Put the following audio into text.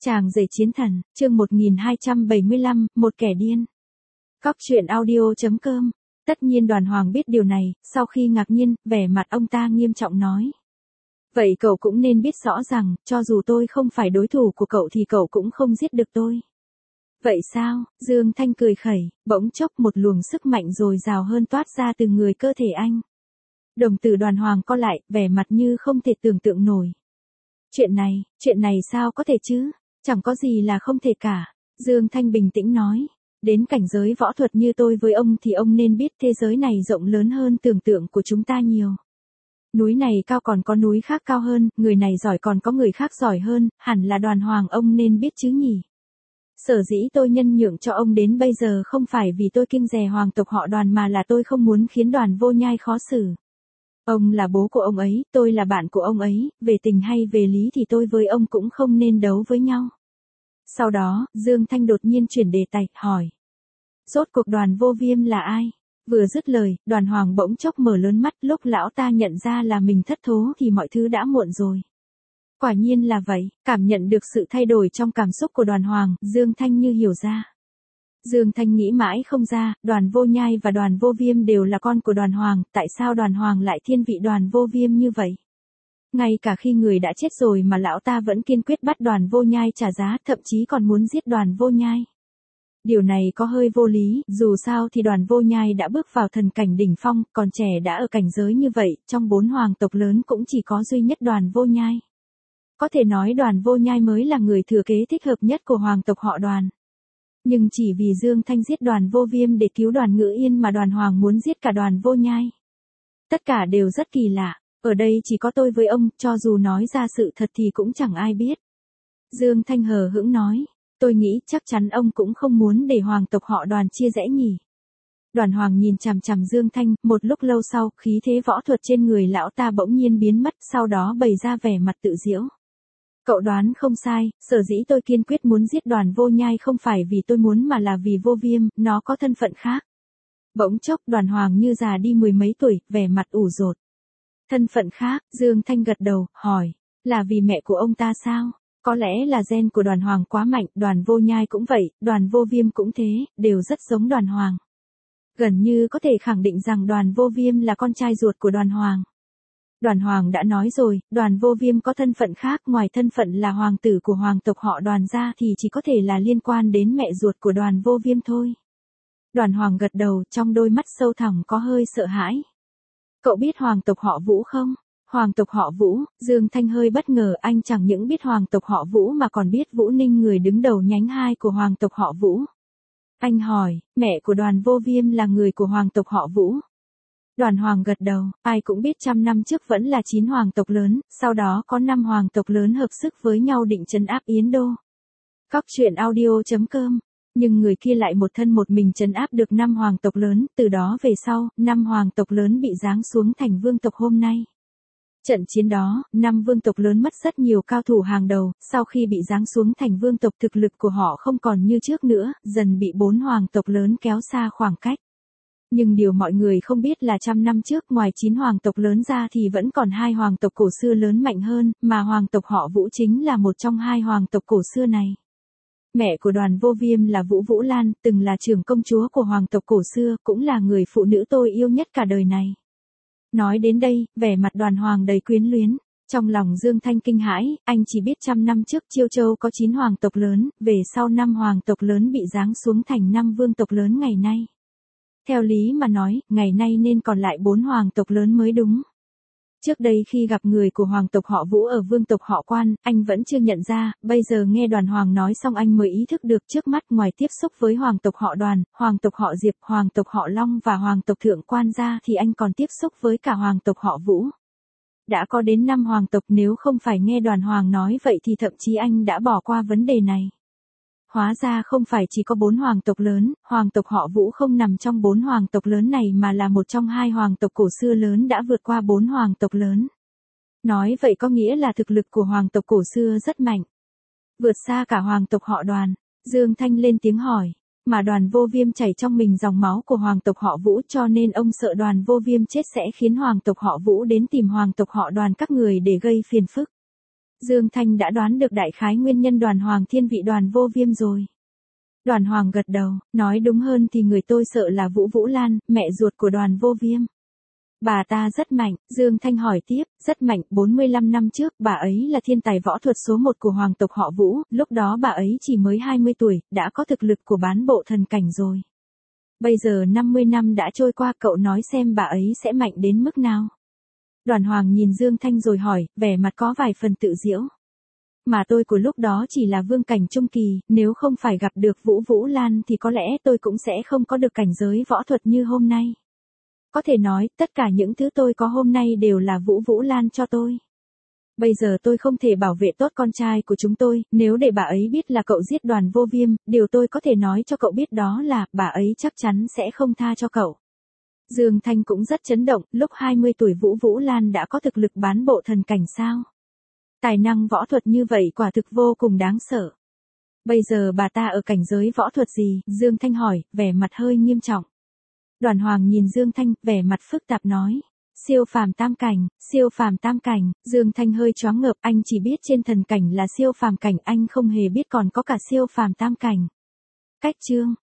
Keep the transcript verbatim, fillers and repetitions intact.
Chàng rể chiến thần, chương một nghìn hai trăm bảy mươi lăm, một kẻ điên. Cóc truyện audio chấm com. Tất nhiên Đoàn Hoàng biết điều này, sau khi ngạc nhiên, vẻ mặt ông ta nghiêm trọng nói. Vậy cậu cũng nên biết rõ rằng, cho dù tôi không phải đối thủ của cậu thì cậu cũng không giết được tôi. Vậy sao? Dương Thanh cười khẩy, bỗng chốc một luồng sức mạnh dồi dào hơn toát ra từ người cơ thể anh. Đồng tử Đoàn Hoàng co lại, vẻ mặt như không thể tưởng tượng nổi. Chuyện này, chuyện này sao có thể chứ? Chẳng có gì là không thể cả. Dương Thanh bình tĩnh nói. Đến cảnh giới võ thuật như tôi với ông thì ông nên biết thế giới này rộng lớn hơn tưởng tượng của chúng ta nhiều. Núi này cao còn có núi khác cao hơn, người này giỏi còn có người khác giỏi hơn, hẳn là Đoàn Hoàng ông nên biết chứ nhỉ. Sở dĩ tôi nhân nhượng cho ông đến bây giờ không phải vì tôi kiêng dè hoàng tộc họ Đoàn mà là tôi không muốn khiến Đoàn Vô Nhai khó xử. Ông là bố của ông ấy, tôi là bạn của ông ấy, về tình hay về lý thì tôi với ông cũng không nên đấu với nhau. Sau đó, Dương Thanh đột nhiên chuyển đề tài, hỏi. Rốt cuộc Đoàn Vô Viêm là ai? Vừa dứt lời, Đoàn Hoàng bỗng chốc mở lớn mắt, lúc lão ta nhận ra là mình thất thố thì mọi thứ đã muộn rồi. Quả nhiên là vậy, cảm nhận được sự thay đổi trong cảm xúc của Đoàn Hoàng, Dương Thanh như hiểu ra. Dương Thanh nghĩ mãi không ra, Đoàn Vô Nhai và Đoàn Vô Viêm đều là con của Đoàn Hoàng, tại sao Đoàn Hoàng lại thiên vị Đoàn Vô Viêm như vậy? Ngay cả khi người đã chết rồi mà lão ta vẫn kiên quyết bắt Đoàn Vô Nhai trả giá, thậm chí còn muốn giết Đoàn Vô Nhai. Điều này có hơi vô lý, dù sao thì Đoàn Vô Nhai đã bước vào thần cảnh đỉnh phong, còn trẻ đã ở cảnh giới như vậy, trong bốn hoàng tộc lớn cũng chỉ có duy nhất Đoàn Vô Nhai. Có thể nói Đoàn Vô Nhai mới là người thừa kế thích hợp nhất của hoàng tộc họ Đoàn. Nhưng chỉ vì Dương Thanh giết Đoàn Vô Viêm để cứu Đoàn Ngữ Yên mà Đoàn Hoàng muốn giết cả Đoàn Vô Nhai. Tất cả đều rất kỳ lạ, ở đây chỉ có tôi với ông, cho dù nói ra sự thật thì cũng chẳng ai biết. Dương Thanh hờ hững nói, tôi nghĩ chắc chắn ông cũng không muốn để hoàng tộc họ Đoàn chia rẽ nhỉ. Đoàn Hoàng nhìn chằm chằm Dương Thanh, một lúc lâu sau, khí thế võ thuật trên người lão ta bỗng nhiên biến mất, sau đó bày ra vẻ mặt tự giễu. Cậu đoán không sai, sở dĩ tôi kiên quyết muốn giết Đoàn Vô Nhai không phải vì tôi muốn mà là vì Vô Viêm, nó có thân phận khác. Bỗng chốc Đoàn Hoàng như già đi mười mấy tuổi, vẻ mặt ủ rột. Thân phận khác, Dương Thanh gật đầu, hỏi, là vì mẹ của ông ta sao? Có lẽ là gen của Đoàn Hoàng quá mạnh, Đoàn Vô Nhai cũng vậy, Đoàn Vô Viêm cũng thế, đều rất giống Đoàn Hoàng. Gần như có thể khẳng định rằng Đoàn Vô Viêm là con trai ruột của Đoàn Hoàng. Đoàn Hoàng đã nói rồi, Đoàn Vô Viêm có thân phận khác, ngoài thân phận là hoàng tử của hoàng tộc họ Đoàn ra thì chỉ có thể là liên quan đến mẹ ruột của Đoàn Vô Viêm thôi. Đoàn Hoàng gật đầu, trong đôi mắt sâu thẳm có hơi sợ hãi. Cậu biết hoàng tộc họ Vũ không? Hoàng tộc họ Vũ, Dương Thanh hơi bất ngờ, anh chẳng những biết hoàng tộc họ Vũ mà còn biết Vũ Ninh, người đứng đầu nhánh hai của hoàng tộc họ Vũ. Anh hỏi, mẹ của Đoàn Vô Viêm là người của hoàng tộc họ Vũ. Đoàn Hoàng gật đầu, ai cũng biết trăm năm trước vẫn là chín hoàng tộc lớn, sau đó có năm hoàng tộc lớn hợp sức với nhau định trấn áp Yến Đô. Cóc truyện audio chấm com. Nhưng người kia lại một thân một mình trấn áp được năm hoàng tộc lớn, từ đó về sau, năm hoàng tộc lớn bị giáng xuống thành vương tộc hôm nay. Trận chiến đó, năm vương tộc lớn mất rất nhiều cao thủ hàng đầu, sau khi bị giáng xuống thành vương tộc thực lực của họ không còn như trước nữa, dần bị bốn hoàng tộc lớn kéo xa khoảng cách. Nhưng điều mọi người không biết là trăm năm trước ngoài chín hoàng tộc lớn ra thì vẫn còn hai hoàng tộc cổ xưa lớn mạnh hơn, mà hoàng tộc họ Vũ chính là một trong hai hoàng tộc cổ xưa này. Mẹ của Đoàn Vô Viêm là Vũ Vũ Lan, từng là trưởng công chúa của hoàng tộc cổ xưa, cũng là người phụ nữ tôi yêu nhất cả đời này. Nói đến đây, vẻ mặt Đoàn Hoàng đầy quyến luyến. Trong lòng Dương Thanh kinh hãi, anh chỉ biết trăm năm trước Chiêu Châu có chín hoàng tộc lớn, về sau năm hoàng tộc lớn bị giáng xuống thành năm vương tộc lớn ngày nay. Theo lý mà nói, ngày nay nên còn lại bốn hoàng tộc lớn mới đúng. Trước đây khi gặp người của hoàng tộc họ Vũ ở vương tộc họ Quan, anh vẫn chưa nhận ra, bây giờ nghe Đoàn Hoàng nói xong anh mới ý thức được trước mắt ngoài tiếp xúc với hoàng tộc họ Đoàn, hoàng tộc họ Diệp, hoàng tộc họ Long và hoàng tộc Thượng Quan ra thì anh còn tiếp xúc với cả hoàng tộc họ Vũ. Đã có đến năm hoàng tộc, nếu không phải nghe Đoàn Hoàng nói vậy thì thậm chí anh đã bỏ qua vấn đề này. Hóa ra không phải chỉ có bốn hoàng tộc lớn, hoàng tộc họ Vũ không nằm trong bốn hoàng tộc lớn này mà là một trong hai hoàng tộc cổ xưa lớn đã vượt qua bốn hoàng tộc lớn. Nói vậy có nghĩa là thực lực của hoàng tộc cổ xưa rất mạnh. Vượt xa cả hoàng tộc họ Đoàn. Dương Thanh lên tiếng hỏi, mà Đoàn Vô Viêm chảy trong mình dòng máu của hoàng tộc họ Vũ cho nên ông sợ Đoàn Vô Viêm chết sẽ khiến hoàng tộc họ Vũ đến tìm hoàng tộc họ Đoàn các người để gây phiền phức. Dương Thanh đã đoán được đại khái nguyên nhân Đoàn Hoàng thiên vị Đoàn Vô Viêm rồi. Đoàn Hoàng gật đầu, nói đúng hơn thì người tôi sợ là Vũ Vũ Lan, mẹ ruột của Đoàn Vô Viêm. Bà ta rất mạnh, Dương Thanh hỏi tiếp, rất mạnh, bốn mươi lăm năm trước, bà ấy là thiên tài võ thuật số một của hoàng tộc họ Vũ, lúc đó bà ấy chỉ mới hai mươi tuổi, đã có thực lực của bán bộ thần cảnh rồi. Bây giờ năm mươi năm đã trôi qua, cậu nói xem bà ấy sẽ mạnh đến mức nào. Đoàn Hoàng nhìn Dương Thanh rồi hỏi, vẻ mặt có vài phần tự giễu. Mà tôi của lúc đó chỉ là vương cảnh trung kỳ, nếu không phải gặp được Vũ Vũ Lan thì có lẽ tôi cũng sẽ không có được cảnh giới võ thuật như hôm nay. Có thể nói, tất cả những thứ tôi có hôm nay đều là Vũ Vũ Lan cho tôi. Bây giờ tôi không thể bảo vệ tốt con trai của chúng tôi, nếu để bà ấy biết là cậu giết Đoàn Vô Viêm, điều tôi có thể nói cho cậu biết đó là, bà ấy chắc chắn sẽ không tha cho cậu. Dương Thanh cũng rất chấn động, lúc hai mươi tuổi Vũ Vũ Lan đã có thực lực bán bộ thần cảnh sao? Tài năng võ thuật như vậy quả thực vô cùng đáng sợ. Bây giờ bà ta ở cảnh giới võ thuật gì? Dương Thanh hỏi, vẻ mặt hơi nghiêm trọng. Đoàn Hoàng nhìn Dương Thanh, vẻ mặt phức tạp nói. Siêu phàm tam cảnh, siêu phàm tam cảnh, Dương Thanh hơi choáng ngợp, anh chỉ biết trên thần cảnh là siêu phàm cảnh, anh không hề biết còn có cả siêu phàm tam cảnh. Cách chương